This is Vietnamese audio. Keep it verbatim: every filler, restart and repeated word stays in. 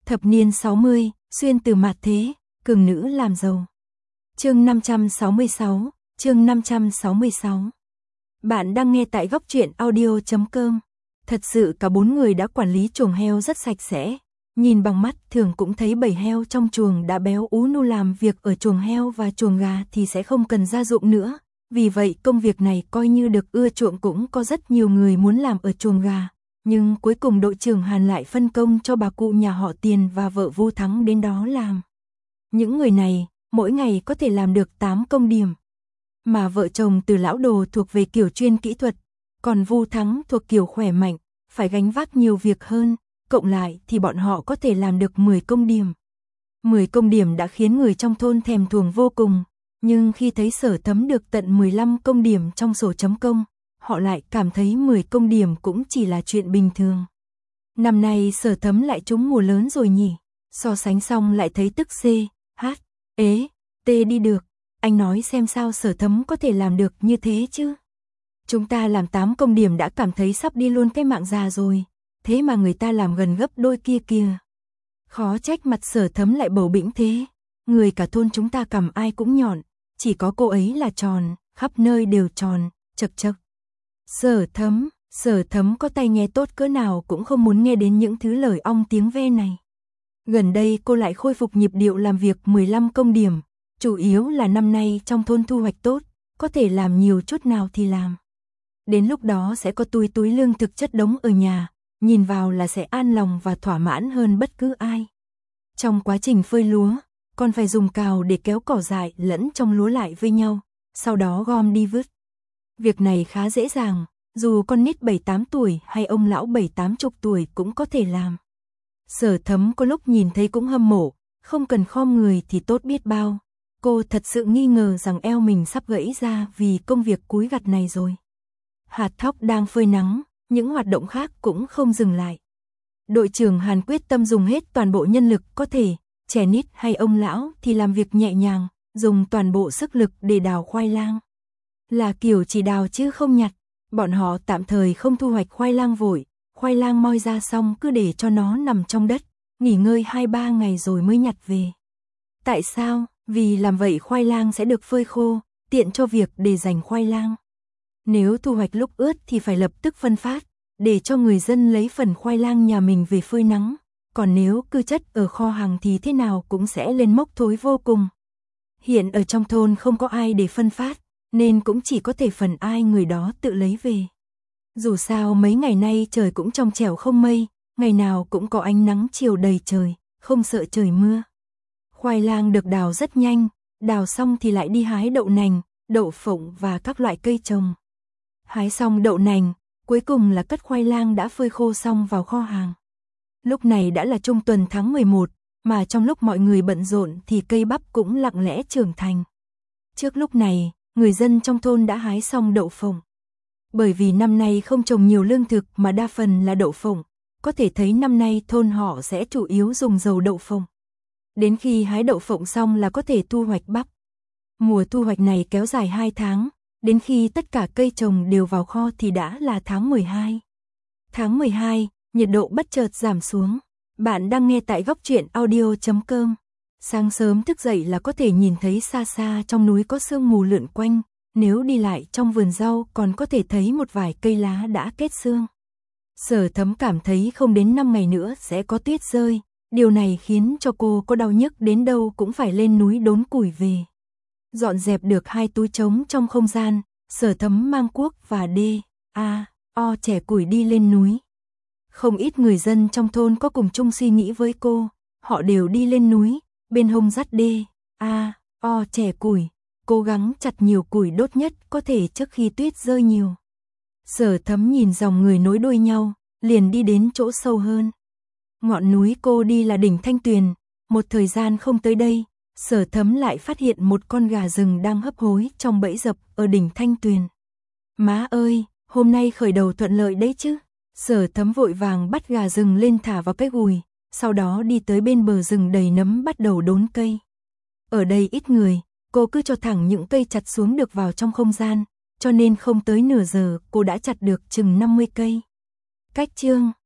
Thập niên sáu mươi, xuyên từ mạt thế, cường nữ làm giàu. Chương năm trăm sáu mươi sáu, chương năm trăm sáu mươi sáu. Bạn đang nghe tại góc truyện audio chấm com. Thật sự cả bốn người đã quản lý chuồng heo rất sạch sẽ. Nhìn bằng mắt thường cũng thấy bầy heo trong chuồng đã béo ú nu, làm việc ở chuồng heo và chuồng gà thì sẽ không cần gia dụng nữa. Vì vậy công việc này coi như được ưa chuộng, cũng có rất nhiều người muốn làm ở chuồng gà. Nhưng cuối cùng đội trưởng Hàn lại phân công cho bà cụ nhà họ Tiền và vợ Vu Thắng đến đó làm. Những người này mỗi ngày có thể làm được tám công điểm. Mà vợ chồng Từ lão Đồ thuộc về kiểu chuyên kỹ thuật, còn Vu Thắng thuộc kiểu khỏe mạnh, phải gánh vác nhiều việc hơn, cộng lại thì bọn họ có thể làm được mười công điểm. mười công điểm đã khiến người trong thôn thèm thuồng vô cùng, nhưng khi thấy Sở Thấm được tận mười lăm công điểm trong sổ chấm công, họ lại cảm thấy mười công điểm cũng chỉ là chuyện bình thường. Năm nay Sở Thấm lại trúng mùa lớn rồi nhỉ? So sánh xong lại thấy tức C, H, ế, T đi được. Anh nói xem sao Sở Thấm có thể làm được như thế chứ? Chúng ta làm tám công điểm đã cảm thấy sắp đi luôn cái mạng già rồi, thế mà người ta làm gần gấp đôi kia kìa. Khó trách mặt Sở Thấm lại bầu bĩnh thế. Người cả thôn chúng ta cầm ai cũng nhọn, chỉ có cô ấy là tròn, khắp nơi đều tròn, chật chật. Sở Thấm, Sở Thấm có tai nghe tốt cỡ nào cũng không muốn nghe đến những thứ lời ong tiếng ve này. Gần đây cô lại khôi phục nhịp điệu làm việc mười lăm công điểm, chủ yếu là năm nay trong thôn thu hoạch tốt, có thể làm nhiều chút nào thì làm. Đến lúc đó sẽ có túi túi lương thực chất đống ở nhà, nhìn vào là sẽ an lòng và thỏa mãn hơn bất cứ ai. Trong quá trình phơi lúa, còn phải dùng cào để kéo cỏ dại lẫn trong lúa lại với nhau, sau đó gom đi vứt. Việc này khá dễ dàng, dù con nít bảy tám tuổi hay ông lão bảy tám chục tuổi cũng có thể làm. Sở Thấm có lúc nhìn thấy cũng hâm mộ, không cần khom người thì tốt biết bao. Cô thật sự nghi ngờ rằng eo mình sắp gãy ra vì công việc cúi gặt này rồi. Hạt thóc đang phơi nắng, những hoạt động khác cũng không dừng lại. Đội trưởng Hàn quyết tâm dùng hết toàn bộ nhân lực có thể, trẻ nít hay ông lão thì làm việc nhẹ nhàng, dùng toàn bộ sức lực để đào khoai lang. Là kiểu chỉ đào chứ không nhặt, bọn họ tạm thời không thu hoạch khoai lang vội, khoai lang moi ra xong cứ để cho nó nằm trong đất, nghỉ ngơi hai ba ngày rồi mới nhặt về. Tại sao? Vì làm vậy khoai lang sẽ được phơi khô, tiện cho việc để dành khoai lang. Nếu thu hoạch lúc ướt thì phải lập tức phân phát, để cho người dân lấy phần khoai lang nhà mình về phơi nắng, còn nếu cứ chất ở kho hàng thì thế nào cũng sẽ lên mốc thối vô cùng. Hiện ở trong thôn không có ai để phân phát, nên cũng chỉ có thể phần ai người đó tự lấy về. Dù sao mấy ngày nay trời cũng trong trẻo không mây, ngày nào cũng có ánh nắng chiều đầy trời, không sợ trời mưa. Khoai lang được đào rất nhanh, đào xong thì lại đi hái đậu nành, đậu phộng và các loại cây trồng. Hái xong đậu nành, cuối cùng là cất khoai lang đã phơi khô xong vào kho hàng. Lúc này đã là trung tuần tháng mười một, mà trong lúc mọi người bận rộn thì cây bắp cũng lặng lẽ trưởng thành. Trước lúc này, người dân trong thôn đã hái xong đậu phộng. Bởi vì năm nay không trồng nhiều lương thực mà đa phần là đậu phộng, có thể thấy năm nay thôn họ sẽ chủ yếu dùng dầu đậu phộng. Đến khi hái đậu phộng xong là có thể thu hoạch bắp. Mùa thu hoạch này kéo dài hai tháng, đến khi tất cả cây trồng đều vào kho thì đã là tháng mười hai. Tháng mười hai, nhiệt độ bất chợt giảm xuống. Bạn đang nghe tại góc truyện audio chấm com. Sáng sớm thức dậy là có thể nhìn thấy xa xa trong núi có sương mù lượn quanh, nếu đi lại trong vườn rau còn có thể thấy một vài cây lá đã kết sương. Sở Thấm cảm thấy không đến năm ngày nữa sẽ có tuyết rơi, điều này khiến cho cô có đau nhức đến đâu cũng phải lên núi đốn củi về. Dọn dẹp được hai túi trống trong không gian, Sở Thấm mang cuốc và đê, a, o chẻ củi đi lên núi. Không ít người dân trong thôn có cùng chung suy nghĩ với cô, họ đều đi lên núi, bên hông dắt đê, a, o chẻ củi, cố gắng chặt nhiều củi đốt nhất có thể trước khi tuyết rơi nhiều. Sở Thấm nhìn dòng người nối đuôi nhau, liền đi đến chỗ sâu hơn. Ngọn núi cô đi là đỉnh Thanh Tuyền, một thời gian không tới đây, Sở Thấm lại phát hiện một con gà rừng đang hấp hối trong bẫy dập ở đỉnh Thanh Tuyền. Má ơi, hôm nay khởi đầu thuận lợi đấy chứ. Sở Thấm vội vàng bắt gà rừng lên thả vào cái gùi, sau đó đi tới bên bờ rừng đầy nấm bắt đầu đốn cây. Ở đây ít người, cô cứ cho thẳng những cây chặt xuống được vào trong không gian, cho nên không tới nửa giờ cô đã chặt được chừng năm mươi cây. Cách chương